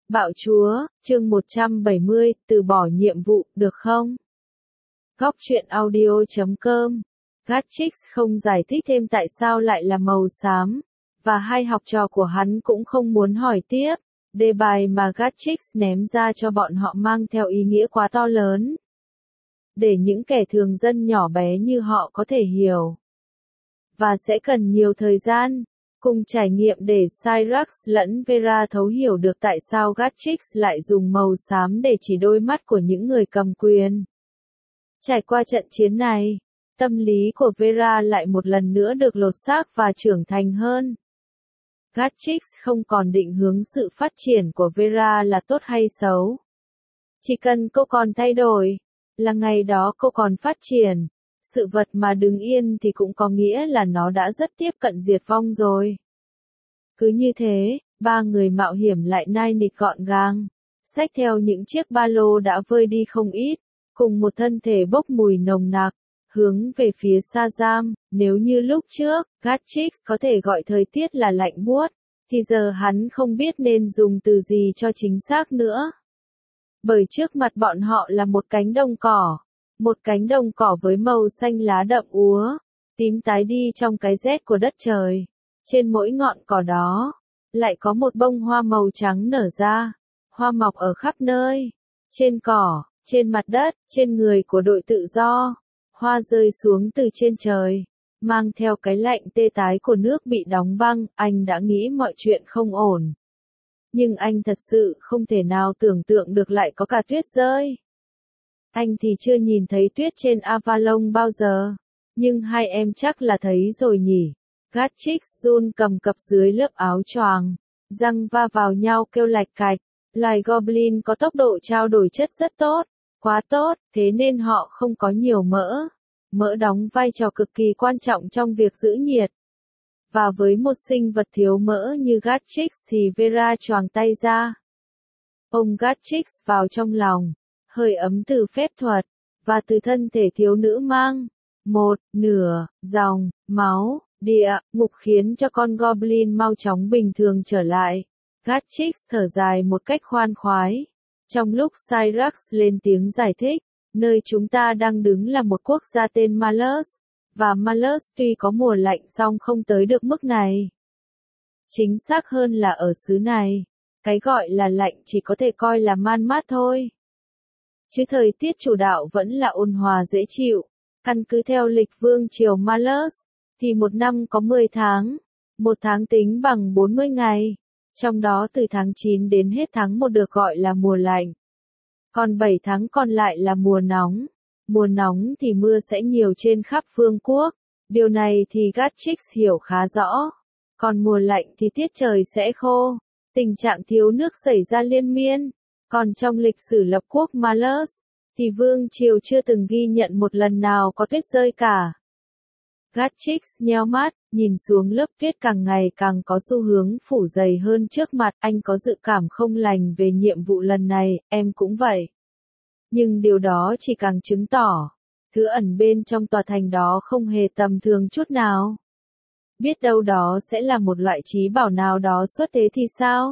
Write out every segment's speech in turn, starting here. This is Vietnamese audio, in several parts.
Bạo chúa, chương 170, từ bỏ nhiệm vụ, được không? Góc truyện audio.com. Gatchix không giải thích thêm tại sao lại là màu xám, và hai học trò của hắn cũng không muốn hỏi tiếp. Đề bài mà Gatchix ném ra cho bọn họ mang theo ý nghĩa quá to lớn, để những kẻ thường dân nhỏ bé như họ có thể hiểu. Và sẽ cần nhiều thời gian, cùng trải nghiệm để Cyrax lẫn Vera thấu hiểu được tại sao Gatchix lại dùng màu xám để chỉ đôi mắt của những người cầm quyền. Trải qua trận chiến này, tâm lý của Vera lại một lần nữa được lột xác và trưởng thành hơn. Gatchix không còn định hướng sự phát triển của Vera là tốt hay xấu. Chỉ cần cô còn thay đổi, là ngày đó cô còn phát triển. Sự vật mà đứng yên thì cũng có nghĩa là nó đã rất tiếp cận diệt vong rồi. Cứ như thế, ba người mạo hiểm lại nai nịt gọn gàng, xách theo những chiếc ba lô đã vơi đi không ít, cùng một thân thể bốc mùi nồng nặc, hướng về phía Sa Giam. Nếu như lúc trước, Gatchix có thể gọi thời tiết là lạnh buốt, thì giờ hắn không biết nên dùng từ gì cho chính xác nữa. Bởi trước mặt bọn họ là một cánh đồng cỏ. Một cánh đồng cỏ với màu xanh lá đậm úa, tím tái đi trong cái rét của đất trời. Trên mỗi ngọn cỏ đó, lại có một bông hoa màu trắng nở ra. Hoa mọc ở khắp nơi. Trên cỏ, trên mặt đất, trên người của đội tự do. Hoa rơi xuống từ trên trời, mang theo cái lạnh tê tái của nước bị đóng băng. Anh đã nghĩ mọi chuyện không ổn. Nhưng anh thật sự không thể nào tưởng tượng được lại có cả tuyết rơi. Anh thì chưa nhìn thấy tuyết trên Avalon bao giờ, nhưng hai em chắc là thấy rồi nhỉ. Gatchix run cầm cập dưới lớp áo choàng, răng va vào nhau kêu lạch cạch. Loài Goblin có tốc độ trao đổi chất rất tốt, quá tốt, thế nên họ không có nhiều mỡ. Mỡ đóng vai trò cực kỳ quan trọng trong việc giữ nhiệt. Và với một sinh vật thiếu mỡ như Gatchix thì Vera choàng tay ra, ôm Gatchix vào trong lòng. Hơi ấm từ phép thuật, và từ thân thể thiếu nữ mang một nửa dòng máu địa ngục khiến cho con Goblin mau chóng bình thường trở lại. Gatchix thở dài một cách khoan khoái. Trong lúc Cyrax lên tiếng giải thích, nơi chúng ta đang đứng là một quốc gia tên Malus, và Malus tuy có mùa lạnh song không tới được mức này. Chính xác hơn là ở xứ này, cái gọi là lạnh chỉ có thể coi là man mát thôi. Chứ thời tiết chủ đạo vẫn là ôn hòa dễ chịu. Căn cứ theo lịch vương triều Malus, thì một năm có 10 tháng, một tháng tính bằng 40 ngày, trong đó từ tháng 9 đến hết tháng 1 được gọi là mùa lạnh. Còn 7 tháng còn lại là mùa nóng. Mùa nóng thì mưa sẽ nhiều trên khắp vương quốc, điều này thì Gatchix hiểu khá rõ. Còn mùa lạnh thì tiết trời sẽ khô, tình trạng thiếu nước xảy ra liên miên. Còn trong lịch sử lập quốc Malus, thì vương triều chưa từng ghi nhận một lần nào có tuyết rơi cả. Gatchix nheo mắt, nhìn xuống lớp tuyết càng ngày càng có xu hướng phủ dày hơn trước mặt. Anh có dự cảm không lành về nhiệm vụ lần này, em cũng vậy. Nhưng điều đó chỉ càng chứng tỏ, thứ ẩn bên trong tòa thành đó không hề tầm thường chút nào. Biết đâu đó sẽ là một loại trí bảo nào đó xuất thế thì sao?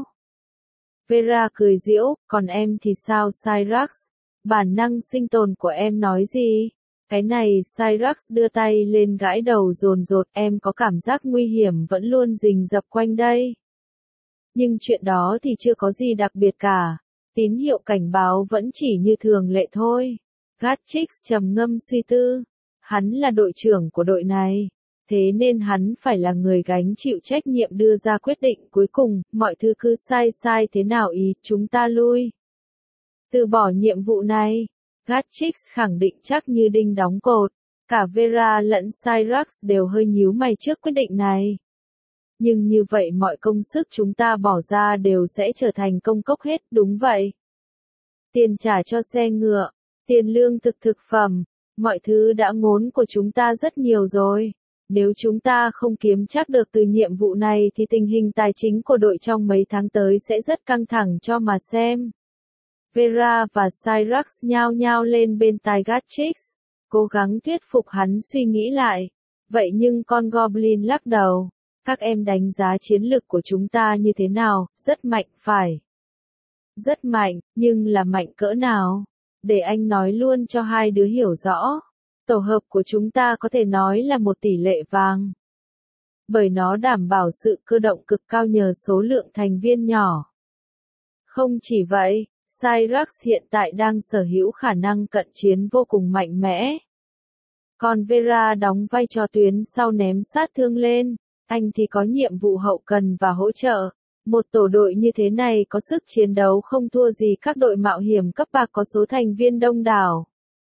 Vera cười giễu, còn em thì sao Cyrax? Bản năng sinh tồn của em nói gì? Cái này Cyrax đưa tay lên gãi đầu dồn dột, em có cảm giác nguy hiểm vẫn luôn rình rập quanh đây. Nhưng chuyện đó thì chưa có gì đặc biệt cả. Tín hiệu cảnh báo vẫn chỉ như thường lệ thôi. Gatchix trầm ngâm suy tư. Hắn là đội trưởng của đội này. Thế nên hắn phải là người gánh chịu trách nhiệm đưa ra quyết định cuối cùng. Mọi thứ cứ sai thế nào ý, chúng ta lui. Từ bỏ nhiệm vụ này. Gatchix khẳng định chắc như đinh đóng cột. Cả Vera lẫn Cyrax đều hơi nhíu mày trước quyết định này. Nhưng như vậy mọi công sức chúng ta bỏ ra đều sẽ trở thành công cốc hết, đúng vậy. Tiền trả cho xe ngựa, tiền lương thực phẩm, mọi thứ đã ngốn của chúng ta rất nhiều rồi. Nếu chúng ta không kiếm chắc được từ nhiệm vụ này thì tình hình tài chính của đội trong mấy tháng tới sẽ rất căng thẳng cho mà xem. Vera và Cyrax nhao nhao lên bên tai Gatchix, cố gắng thuyết phục hắn suy nghĩ lại. Vậy nhưng con Goblin lắc đầu. Các em đánh giá chiến lực của chúng ta như thế nào? Rất mạnh phải. Rất mạnh, nhưng là mạnh cỡ nào? Để anh nói luôn cho hai đứa hiểu rõ. Tổ hợp của chúng ta có thể nói là một tỷ lệ vàng. Bởi nó đảm bảo sự cơ động cực cao nhờ số lượng thành viên nhỏ. Không chỉ vậy, Cyrax hiện tại đang sở hữu khả năng cận chiến vô cùng mạnh mẽ. Còn Vera đóng vai trò tuyến sau ném sát thương lên, anh thì có nhiệm vụ hậu cần và hỗ trợ. Một tổ đội như thế này có sức chiến đấu không thua gì các đội mạo hiểm cấp bạc có số thành viên đông đảo.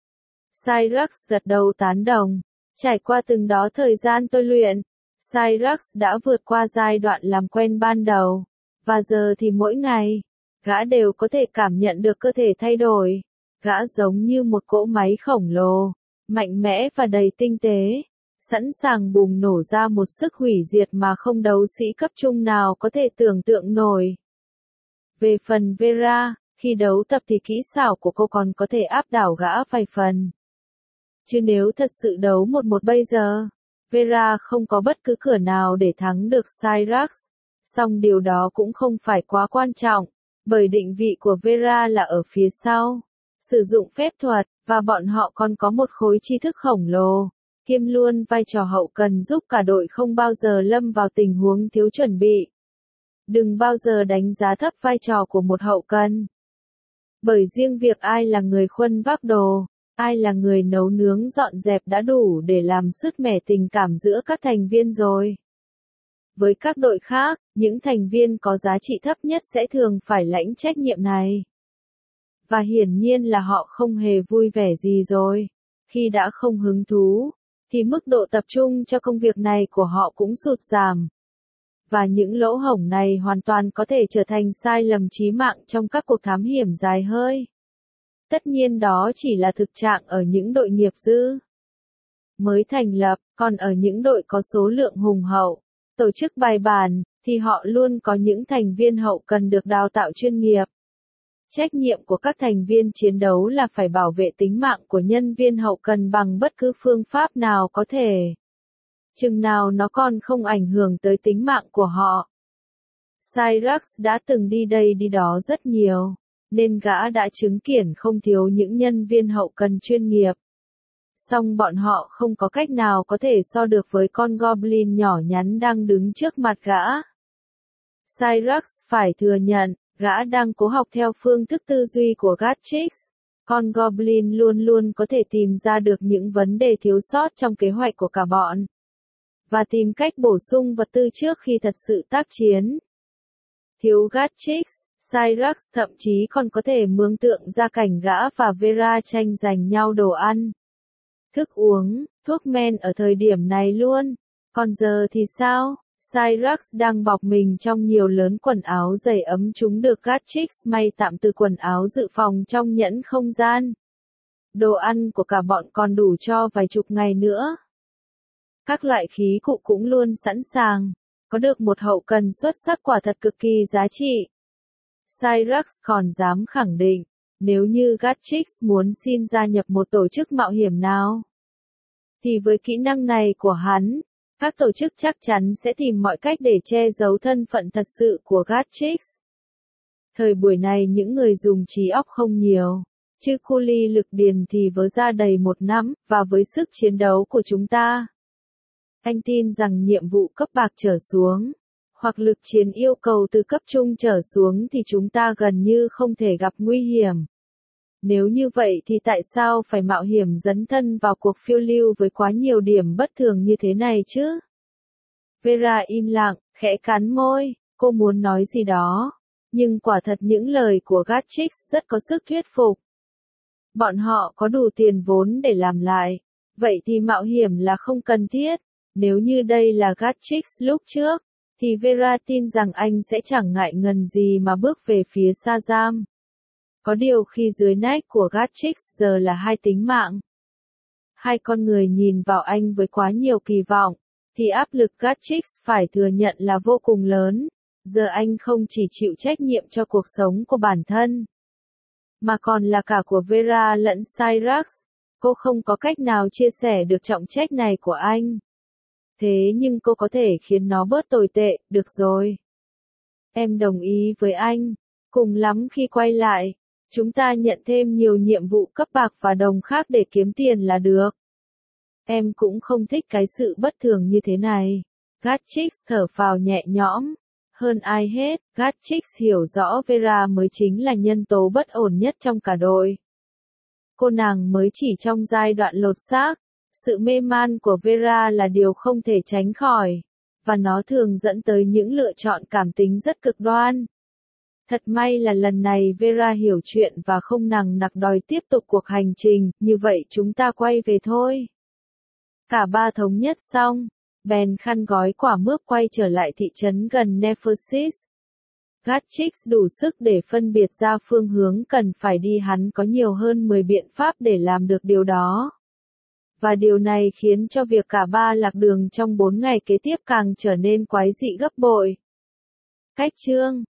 Cyrax gật đầu tán đồng. Trải qua từng đó thời gian tôi luyện, Cyrax đã vượt qua giai đoạn làm quen ban đầu. Và giờ thì mỗi ngày, gã đều có thể cảm nhận được cơ thể thay đổi. Gã giống như một cỗ máy khổng lồ, mạnh mẽ và đầy tinh tế, sẵn sàng bùng nổ ra một sức hủy diệt mà không đấu sĩ cấp trung nào có thể tưởng tượng nổi. Về phần Vera, khi đấu tập thì kỹ xảo của cô còn có thể áp đảo gã vài phần. Chứ nếu thật sự đấu 1-1 bây giờ, Vera không có bất cứ cửa nào để thắng được Cyrax. Song điều đó cũng không phải quá quan trọng, bởi định vị của Vera là ở phía sau, sử dụng phép thuật, và bọn họ còn có một khối tri thức khổng lồ, kiêm luôn vai trò hậu cần giúp cả đội không bao giờ lâm vào tình huống thiếu chuẩn bị. Đừng bao giờ đánh giá thấp vai trò của một hậu cần. Bởi riêng việc ai là người khuân vác đồ, ai là người nấu nướng dọn dẹp đã đủ để làm sứt mẻ tình cảm giữa các thành viên rồi. Với các đội khác, những thành viên có giá trị thấp nhất sẽ thường phải lãnh trách nhiệm này. Và hiển nhiên là họ không hề vui vẻ gì rồi. Khi đã không hứng thú, thì mức độ tập trung cho công việc này của họ cũng sụt giảm. Và những lỗ hổng này hoàn toàn có thể trở thành sai lầm chí mạng trong các cuộc thám hiểm dài hơi. Tất nhiên đó chỉ là thực trạng ở những đội nghiệp dư mới thành lập, còn ở những đội có số lượng hùng hậu, tổ chức bài bản, thì họ luôn có những thành viên hậu cần được đào tạo chuyên nghiệp. Trách nhiệm của các thành viên chiến đấu là phải bảo vệ tính mạng của nhân viên hậu cần bằng bất cứ phương pháp nào có thể. Chừng nào nó còn không ảnh hưởng tới tính mạng của họ. Cyrax đã từng đi đây đi đó rất nhiều, nên gã đã chứng kiến không thiếu những nhân viên hậu cần chuyên nghiệp. Song bọn họ không có cách nào có thể so được với con Goblin nhỏ nhắn đang đứng trước mặt gã. Cyrax phải thừa nhận, gã đang cố học theo phương thức tư duy của Gatchix. Con Goblin luôn luôn có thể tìm ra được những vấn đề thiếu sót trong kế hoạch của cả bọn. Và tìm cách bổ sung vật tư trước khi thật sự tác chiến. Thiếu Gatchix, Cyrax thậm chí còn có thể mường tượng ra cảnh gã và Vera tranh giành nhau đồ ăn, thức uống, thuốc men ở thời điểm này luôn. Còn giờ thì sao? Cyrax đang bọc mình trong nhiều lớn quần áo dày ấm chúng được Gatchix may tạm từ quần áo dự phòng trong nhẫn không gian. Đồ ăn của cả bọn còn đủ cho vài chục ngày nữa. Các loại khí cụ cũng luôn sẵn sàng. Có được một hậu cần xuất sắc quả thật cực kỳ giá trị. Cyrax còn dám khẳng định, nếu như Gatchix muốn xin gia nhập một tổ chức mạo hiểm nào, thì với kỹ năng này của hắn, các tổ chức chắc chắn sẽ tìm mọi cách để che giấu thân phận thật sự của Gatchix. Thời buổi này những người dùng trí óc không nhiều, chứ cu ly lực điền thì vớ ra đầy một nắm, và với sức chiến đấu của chúng ta, anh tin rằng nhiệm vụ cấp bạc trở xuống, hoặc lực chiến yêu cầu từ cấp trung trở xuống thì chúng ta gần như không thể gặp nguy hiểm. Nếu như vậy thì tại sao phải mạo hiểm dấn thân vào cuộc phiêu lưu với quá nhiều điểm bất thường như thế này chứ? Vera im lặng, khẽ cắn môi, cô muốn nói gì đó. Nhưng quả thật những lời của Gatchix rất có sức thuyết phục. Bọn họ có đủ tiền vốn để làm lại. Vậy thì mạo hiểm là không cần thiết. Nếu như đây là Gatchix lúc trước, thì Vera tin rằng anh sẽ chẳng ngại ngần gì mà bước về phía Sa Giam. Có điều khi dưới nách của Gatchix giờ là hai tính mạng. Hai con người nhìn vào anh với quá nhiều kỳ vọng, thì áp lực Gatchix phải thừa nhận là vô cùng lớn. Giờ anh không chỉ chịu trách nhiệm cho cuộc sống của bản thân, mà còn là cả của Vera lẫn Cyrax. Cô không có cách nào chia sẻ được trọng trách này của anh. Thế nhưng cô có thể khiến nó bớt tồi tệ, được rồi. Em đồng ý với anh. Cùng lắm khi quay lại, chúng ta nhận thêm nhiều nhiệm vụ cấp bạc và đồng khác để kiếm tiền là được. Em cũng không thích cái sự bất thường như thế này. Gatchix thở phào nhẹ nhõm. Hơn ai hết, Gatchix hiểu rõ Vera mới chính là nhân tố bất ổn nhất trong cả đội. Cô nàng mới chỉ trong giai đoạn lột xác. Sự mê man của Vera là điều không thể tránh khỏi, và nó thường dẫn tới những lựa chọn cảm tính rất cực đoan. Thật may là lần này Vera hiểu chuyện và không nằng nặc đòi tiếp tục cuộc hành trình, như vậy chúng ta quay về thôi. Cả ba thống nhất xong, bèn khăn gói quả mướp quay trở lại thị trấn gần Nephosis. Gatchix đủ sức để phân biệt ra phương hướng cần phải đi, hắn có nhiều hơn 10 biện pháp để làm được điều đó. Và điều này khiến cho việc cả ba lạc đường trong 4 ngày kế tiếp càng trở nên quái dị gấp bội. Cách chương